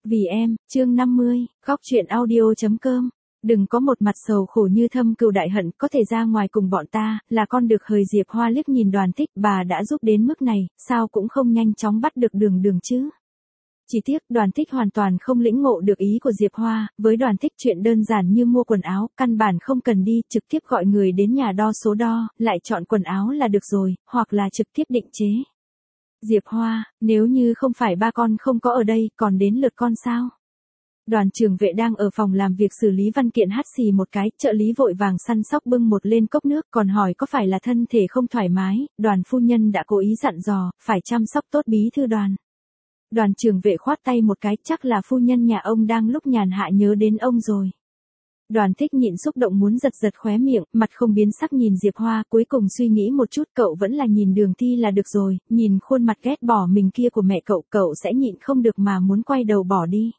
Vì em, chương 50, góc truyện audio.com. Đừng có một mặt sầu khổ như thâm cừu đại hận, có thể ra ngoài cùng bọn ta, là con được hời. Diệp Hoa liếc nhìn Đoàn Thích, bà đã giúp đến mức này, sao cũng không nhanh chóng bắt được Đường Đường chứ. Chỉ tiếc, Đoàn Thích hoàn toàn không lĩnh ngộ được ý của Diệp Hoa, với Đoàn Thích chuyện đơn giản như mua quần áo, căn bản không cần đi, trực tiếp gọi người đến nhà đo số đo, lại chọn quần áo là được rồi, hoặc là trực tiếp định chế. Diệp Hoa, nếu như không phải ba con không có ở đây, còn đến lượt con sao? Đoàn trưởng vệ đang ở phòng làm việc xử lý văn kiện hắt xì một cái, trợ lý vội vàng săn sóc bưng một lên cốc nước, còn hỏi có phải là thân thể không thoải mái, Đoàn phu nhân đã cố ý dặn dò, phải chăm sóc tốt bí thư Đoàn. Đoàn trưởng vệ khoát tay một cái, chắc là phu nhân nhà ông đang lúc nhàn hạ nhớ đến ông rồi. Đoàn Thích nhịn xúc động muốn giật giật khóe miệng, mặt không biến sắc nhìn Diệp Hoa, cuối cùng suy nghĩ một chút, cậu vẫn là nhìn Đường Thi là được rồi, nhìn khuôn mặt ghét bỏ mình kia của mẹ cậu sẽ nhịn không được mà muốn quay đầu bỏ đi.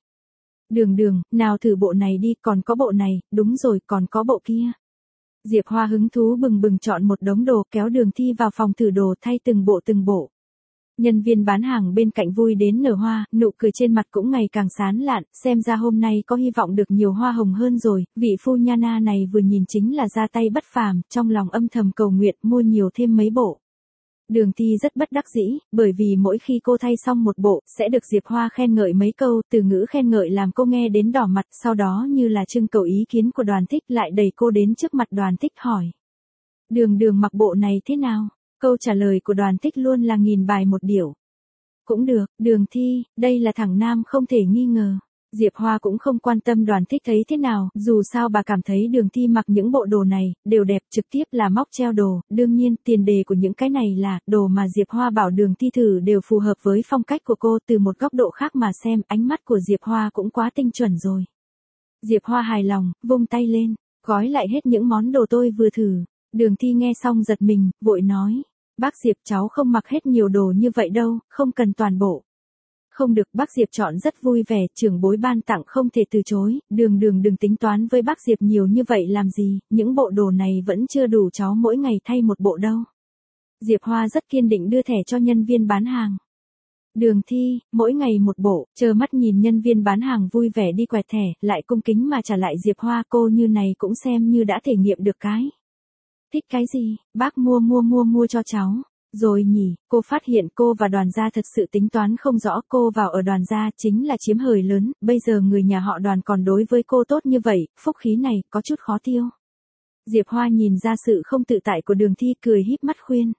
Đường, nào thử bộ này đi, còn có bộ này, đúng rồi, còn có bộ kia. Diệp Hoa hứng thú bừng bừng chọn một đống đồ, kéo Đường Thi vào phòng thử đồ thay từng bộ. Nhân viên bán hàng bên cạnh vui đến nở hoa, nụ cười trên mặt cũng ngày càng sán lạn, xem ra hôm nay có hy vọng được nhiều hoa hồng hơn rồi, vị phu nhân này vừa nhìn chính là ra tay bất phàm, trong lòng âm thầm cầu nguyện mua nhiều thêm mấy bộ. Đường Thi rất bất đắc dĩ, bởi vì mỗi khi cô thay xong một bộ, sẽ được Diệp Hoa khen ngợi mấy câu, từ ngữ khen ngợi làm cô nghe đến đỏ mặt, sau đó như là trưng cầu ý kiến của Đoàn Thích lại đẩy cô đến trước mặt Đoàn Thích hỏi. Đường mặc bộ này thế nào? Câu trả lời của Đoàn Thích luôn là nghìn bài một điệu. Cũng được, Đường Thi, đây là thằng nam không thể nghi ngờ. Diệp Hoa cũng không quan tâm Đoàn Thích thấy thế nào, dù sao bà cảm thấy Đường Thi mặc những bộ đồ này, đều đẹp, trực tiếp là móc treo đồ, đương nhiên, tiền đề của những cái này là, đồ mà Diệp Hoa bảo Đường Thi thử đều phù hợp với phong cách của cô, từ một góc độ khác mà xem, ánh mắt của Diệp Hoa cũng quá tinh chuẩn rồi. Diệp Hoa hài lòng, vung tay lên, gói lại hết những món đồ tôi vừa thử. Đường Thi nghe xong giật mình, vội nói, bác Diệp cháu không mặc hết nhiều đồ như vậy đâu, không cần toàn bộ. Không được, bác Diệp chọn rất vui vẻ, trưởng bối ban tặng không thể từ chối, đường đừng tính toán với bác Diệp nhiều như vậy làm gì, những bộ đồ này vẫn chưa đủ cháu mỗi ngày thay một bộ đâu. Diệp Hoa rất kiên định đưa thẻ cho nhân viên bán hàng. Đường Thi, mỗi ngày một bộ, chờ mắt nhìn nhân viên bán hàng vui vẻ đi quẹt thẻ, lại cung kính mà trả lại Diệp Hoa, cô như này cũng xem như đã thể nghiệm được cái. Thích cái gì, bác mua cho cháu. Rồi nhỉ, cô phát hiện cô và Đoàn gia thật sự tính toán không rõ, cô vào ở Đoàn gia chính là chiếm hời lớn, bây giờ người nhà họ Đoàn còn đối với cô tốt như vậy, phúc khí này có chút khó tiêu. Diệp Hoa nhìn ra sự không tự tại của Đường Thi, cười híp mắt khuyên.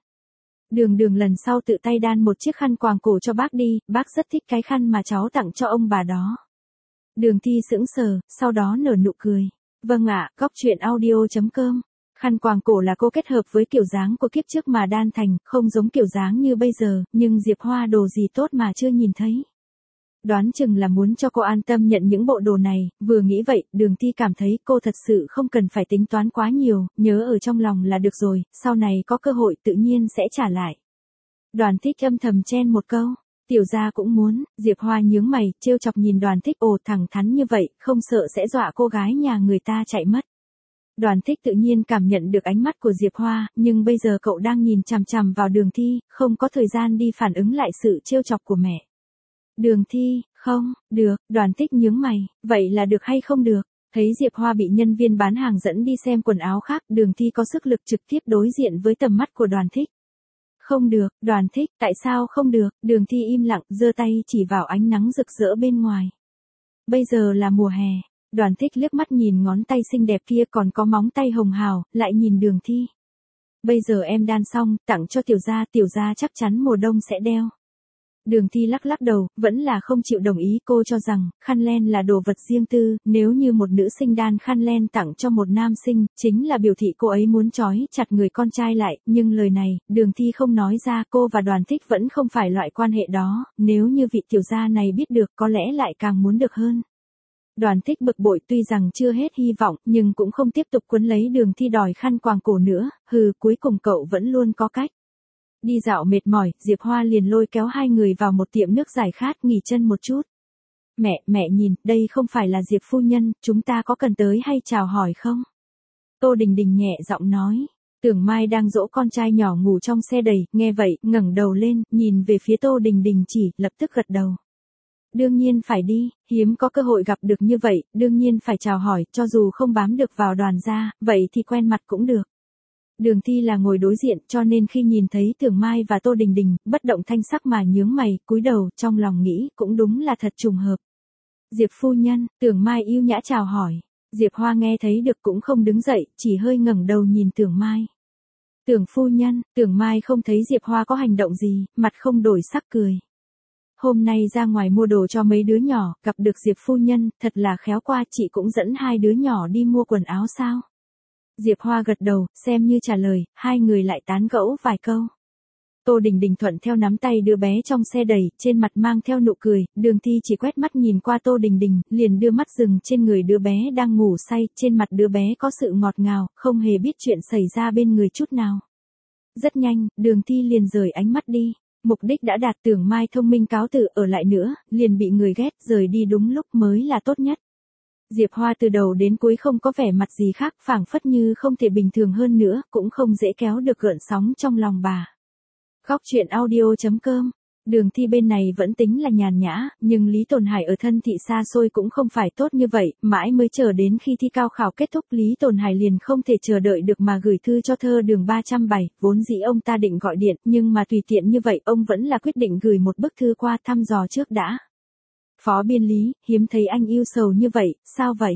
Đường lần sau tự tay đan một chiếc khăn quàng cổ cho bác đi, bác rất thích cái khăn mà cháu tặng cho ông bà đó. Đường Thi sững sờ, sau đó nở nụ cười. Vâng ạ, góc truyện audio.com. Khăn quàng cổ là cô kết hợp với kiểu dáng của kiếp trước mà đan thành, không giống kiểu dáng như bây giờ, nhưng Diệp Hoa đồ gì tốt mà chưa nhìn thấy. Đoán chừng là muốn cho cô an tâm nhận những bộ đồ này, vừa nghĩ vậy, Đường Thi cảm thấy cô thật sự không cần phải tính toán quá nhiều, nhớ ở trong lòng là được rồi, sau này có cơ hội tự nhiên sẽ trả lại. Đoàn Thích âm thầm chen một câu, tiểu gia cũng muốn, Diệp Hoa nhướng mày, trêu chọc nhìn Đoàn Thích, ồ thẳng thắn như vậy, không sợ sẽ dọa cô gái nhà người ta chạy mất. Đoàn Thích tự nhiên cảm nhận được ánh mắt của Diệp Hoa, nhưng bây giờ cậu đang nhìn chằm chằm vào Đường Thi, không có thời gian đi phản ứng lại sự trêu chọc của mẹ. Đường Thi, không, được, Đoàn Thích nhướng mày, vậy là được hay không được? Thấy Diệp Hoa bị nhân viên bán hàng dẫn đi xem quần áo khác, Đường Thi có sức lực trực tiếp đối diện với tầm mắt của Đoàn Thích. Không được, Đoàn Thích, tại sao không được? Đường Thi im lặng, giơ tay chỉ vào ánh nắng rực rỡ bên ngoài. Bây giờ là mùa hè. Đoàn Thích liếc mắt nhìn ngón tay xinh đẹp kia còn có móng tay hồng hào, lại nhìn Đường Thi. Bây giờ em đan xong, tặng cho tiểu gia chắc chắn mùa đông sẽ đeo. Đường Thi lắc đầu, vẫn là không chịu đồng ý, cô cho rằng, khăn len là đồ vật riêng tư, nếu như một nữ sinh đan khăn len tặng cho một nam sinh, chính là biểu thị cô ấy muốn trói chặt người con trai lại, nhưng lời này, Đường Thi không nói ra, cô và Đoàn Thích vẫn không phải loại quan hệ đó, nếu như vị tiểu gia này biết được có lẽ lại càng muốn được hơn. Đoàn Thích bực bội, tuy rằng chưa hết hy vọng, nhưng cũng không tiếp tục quấn lấy Đường Thi đòi khăn quàng cổ nữa, cuối cùng cậu vẫn luôn có cách. Đi dạo mệt mỏi, Diệp Hoa liền lôi kéo hai người vào một tiệm nước giải khát nghỉ chân một chút. Mẹ nhìn, đây không phải là Diệp phu nhân, chúng ta có cần tới hay chào hỏi không? Tô Đình Đình nhẹ giọng nói. Tưởng Mai đang dỗ con trai nhỏ ngủ trong xe đầy, nghe vậy, ngẩng đầu lên, nhìn về phía Tô Đình Đình lập tức gật đầu. đương nhiên phải đi, hiếm có cơ hội gặp được như vậy, đương nhiên phải chào hỏi, cho dù không bám được vào đoàn gia, vậy thì quen mặt cũng được. Đường Thi là ngồi đối diện, cho nên khi nhìn thấy Tưởng Mai và Tô Đình Đình, bất động thanh sắc mà nhướng mày, cúi đầu, trong lòng nghĩ, cũng đúng là thật trùng hợp. Diệp phu nhân, Tưởng Mai yêu nhã chào hỏi. Diệp Hoa nghe thấy được cũng không đứng dậy, chỉ hơi ngẩng đầu nhìn Tưởng Mai. Tưởng phu nhân, Tưởng Mai không thấy Diệp Hoa có hành động gì, mặt không đổi sắc cười. Hôm nay ra ngoài mua đồ cho mấy đứa nhỏ, gặp được Diệp phu nhân, thật là khéo qua, chị cũng dẫn hai đứa nhỏ đi mua quần áo sao? Diệp Hoa gật đầu, xem như trả lời, hai người lại tán gẫu vài câu. Tô Đình Đình thuận theo nắm tay đứa bé trong xe đẩy, trên mặt mang theo nụ cười, Đường Thi chỉ quét mắt nhìn qua Tô Đình Đình, liền đưa mắt dừng trên người đứa bé đang ngủ say, trên mặt đứa bé có sự ngọt ngào, không hề biết chuyện xảy ra bên người chút nào. Rất nhanh, Đường Thi liền rời ánh mắt đi, mục đích đã đạt, Tưởng Mai thông minh cáo từ ở lại nữa, liền bị người ghét, rời đi đúng lúc mới là tốt nhất. Diệp Hoa từ đầu đến cuối không có vẻ mặt gì khác, phảng phất như không thể bình thường hơn nữa, cũng không dễ kéo được gợn sóng trong lòng bà. Góc truyện audio.com. Đường Thi bên này vẫn tính là nhàn nhã, nhưng Lý Tồn Hải ở thân thị xa xôi cũng không phải tốt như vậy, mãi mới chờ đến khi thi cao khảo kết thúc Lý Tồn Hải liền không thể chờ đợi được mà gửi thư cho thơ đường 307, vốn dĩ ông ta định gọi điện, nhưng mà tùy tiện như vậy ông vẫn là quyết định gửi một bức thư qua thăm dò trước đã. Phó biên Lý, hiếm thấy anh yêu sầu như vậy, sao vậy?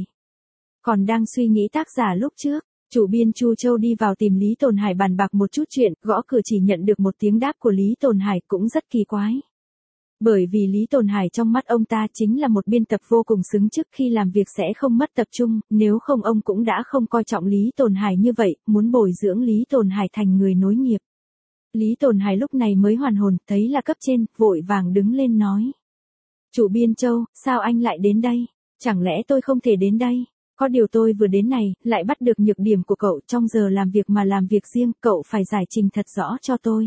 Còn đang suy nghĩ tác giả lúc trước. Chủ biên Chu Châu đi vào tìm Lý Tồn Hải bàn bạc một chút chuyện, gõ cửa chỉ nhận được một tiếng đáp của Lý Tồn Hải, cũng rất kỳ quái. Bởi vì Lý Tồn Hải trong mắt ông ta chính là một biên tập vô cùng xứng chức, khi làm việc sẽ không mất tập trung, nếu không ông cũng đã không coi trọng Lý Tồn Hải như vậy, muốn bồi dưỡng Lý Tồn Hải thành người nối nghiệp. Lý Tồn Hải lúc này mới hoàn hồn, thấy là cấp trên, vội vàng đứng lên nói. Chủ biên Châu, sao anh lại đến đây? Chẳng lẽ tôi không thể đến đây? Có điều tôi vừa đến này, lại bắt được nhược điểm của cậu, trong giờ làm việc mà làm việc riêng, cậu phải giải trình thật rõ cho tôi.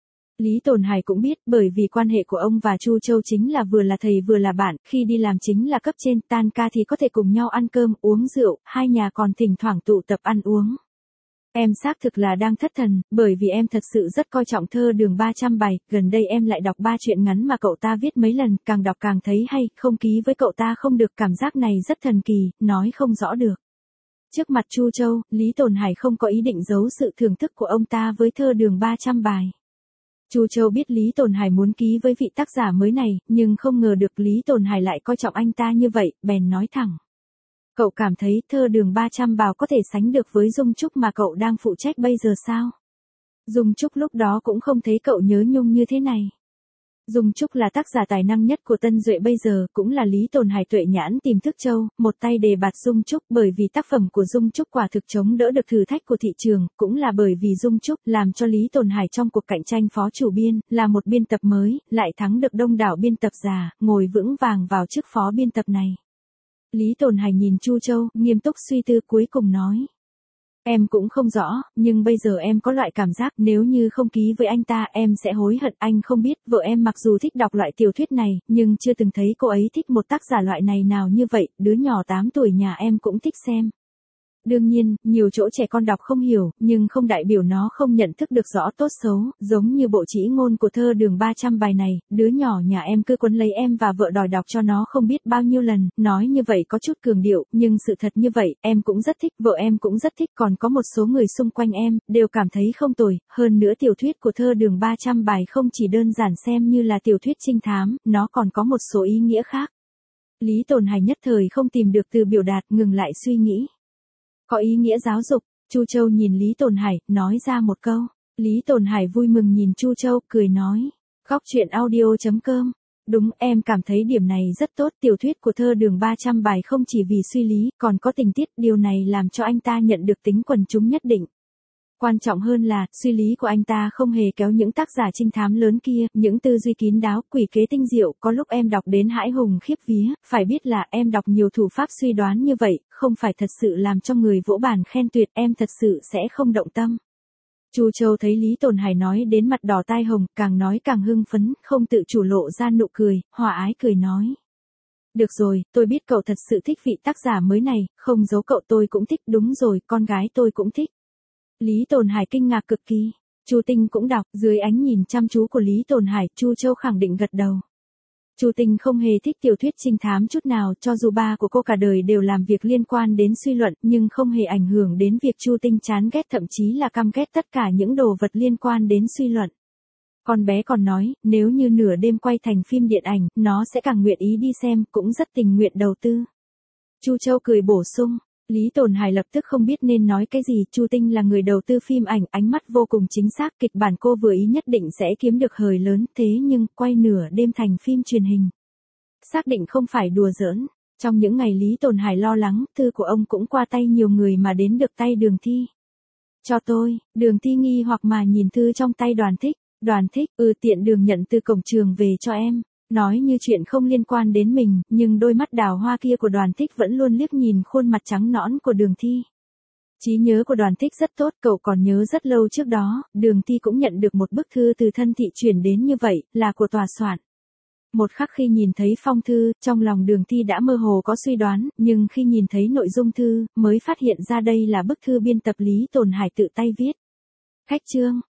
Lý Tồn Hải cũng biết, bởi vì quan hệ của ông và Chu Châu chính là vừa là thầy vừa là bạn, khi đi làm chính là cấp trên, tan ca thì có thể cùng nhau ăn cơm, uống rượu, hai nhà còn thỉnh thoảng tụ tập ăn uống. Em xác thực là đang thất thần, bởi vì em thật sự rất coi trọng thơ đường 300 bài, gần đây em lại đọc 3 truyện ngắn mà cậu ta viết mấy lần, càng đọc càng thấy hay, không ký với cậu ta không được, cảm giác này rất thần kỳ, nói không rõ được. Trước mặt Chu Châu, Lý Tồn Hải không có ý định giấu sự thưởng thức của ông ta với thơ đường 300 bài. Chu Châu biết Lý Tồn Hải muốn ký với vị tác giả mới này, nhưng không ngờ được Lý Tồn Hải lại coi trọng anh ta như vậy, bèn nói thẳng. Cậu cảm thấy thơ đường 300 bào có thể sánh được với Dung Trúc mà cậu đang phụ trách bây giờ sao? Dung Trúc lúc đó cũng không thấy cậu nhớ nhung như thế này. Dung Trúc là tác giả tài năng nhất của Tân Duệ bây giờ, cũng là Lý Tồn Hải tuệ nhãn tìm thức châu, một tay đề bạt Dung Trúc, bởi vì tác phẩm của Dung Trúc quả thực chống đỡ được thử thách của thị trường, cũng là bởi vì Dung Trúc làm cho Lý Tồn Hải trong cuộc cạnh tranh phó chủ biên, là một biên tập mới, lại thắng được đông đảo biên tập già, ngồi vững vàng vào chức phó biên tập này. Lý Tồn Hải nhìn Chu Châu, nghiêm túc suy tư cuối cùng nói. Em cũng không rõ, nhưng bây giờ em có loại cảm giác nếu như không ký với anh ta em sẽ hối hận. Anh không biết, vợ em mặc dù thích đọc loại tiểu thuyết này, nhưng chưa từng thấy cô ấy thích một tác giả loại này nào như vậy, đứa nhỏ 8 tuổi nhà em cũng thích xem. Đương nhiên, nhiều chỗ trẻ con đọc không hiểu, nhưng không đại biểu nó không nhận thức được rõ tốt xấu, giống như bộ chỉ ngôn của thơ đường 300 bài này, đứa nhỏ nhà em cứ quấn lấy em và vợ đòi đọc cho nó không biết bao nhiêu lần, nói như vậy có chút cường điệu, nhưng sự thật như vậy, em cũng rất thích, vợ em cũng rất thích, còn có một số người xung quanh em, đều cảm thấy không tồi, hơn nữa tiểu thuyết của thơ đường 300 bài không chỉ đơn giản xem như là tiểu thuyết trinh thám, nó còn có một số ý nghĩa khác. Lý Tồn Hải nhất thời không tìm được từ biểu đạt, ngừng lại suy nghĩ. Có ý nghĩa giáo dục, Chu Châu nhìn Lý Tồn Hải, nói ra một câu. Lý Tồn Hải vui mừng nhìn Chu Châu, cười nói. Góc truyện audio.com. Đúng, em cảm thấy điểm này rất tốt, tiểu thuyết của thơ đường 300 bài không chỉ vì suy lý, còn có tình tiết, điều này làm cho anh ta nhận được tính quần chúng nhất định. Quan trọng hơn là, suy lý của anh ta không hề kéo những tác giả trinh thám lớn kia, những tư duy kín đáo, quỷ kế tinh diệu, có lúc em đọc đến hãi hùng khiếp vía, phải biết là em đọc nhiều thủ pháp suy đoán như vậy, không phải thật sự làm cho người vỗ bàn khen tuyệt, em thật sự sẽ không động tâm. Chu Châu thấy Lý Tồn Hải nói đến mặt đỏ tai hồng, càng nói càng hưng phấn, không tự chủ lộ ra nụ cười, hòa ái cười nói. Được rồi, tôi biết cậu thật sự thích vị tác giả mới này, không giấu cậu tôi cũng thích, đúng rồi, con gái tôi cũng thích. Lý Tồn Hải kinh ngạc cực kỳ. Chu Tinh cũng đọc, dưới ánh nhìn chăm chú của Lý Tồn Hải, Chu Châu khẳng định gật đầu. Chu Tinh không hề thích tiểu thuyết trinh thám chút nào, cho dù ba của cô cả đời đều làm việc liên quan đến suy luận, nhưng không hề ảnh hưởng đến việc Chu Tinh chán ghét, thậm chí là căm ghét tất cả những đồ vật liên quan đến suy luận. Con bé còn nói, nếu như nửa đêm quay thành phim điện ảnh, nó sẽ càng nguyện ý đi xem, cũng rất tình nguyện đầu tư. Chu Châu cười bổ sung. Lý Tồn Hải lập tức không biết nên nói cái gì, Chu Tinh là người đầu tư phim ảnh, ánh mắt vô cùng chính xác, kịch bản cô vừa ý nhất định sẽ kiếm được hời lớn, thế nhưng, quay nửa đêm thành phim truyền hình. Xác định không phải đùa giỡn. Trong những ngày Lý Tồn Hải lo lắng, thư của ông cũng qua tay nhiều người mà đến được tay Đường Thi. Cho tôi, Đường Thi nghi hoặc mà nhìn thư trong tay Đoàn Thích. Đoàn Thích, tiện đường nhận từ cổng trường về cho em. Nói như chuyện không liên quan đến mình, nhưng đôi mắt đào hoa kia của Đoàn Thích vẫn luôn liếc nhìn khuôn mặt trắng nõn của Đường Thi. Trí nhớ của Đoàn Thích rất tốt, cậu còn nhớ rất lâu trước đó, Đường Thi cũng nhận được một bức thư từ thân thị chuyển đến như vậy, là của tòa soạn. Một khắc khi nhìn thấy phong thư, trong lòng Đường Thi đã mơ hồ có suy đoán, nhưng khi nhìn thấy nội dung thư, mới phát hiện ra đây là bức thư biên tập Lý Tồn Hải tự tay viết. Khách chương.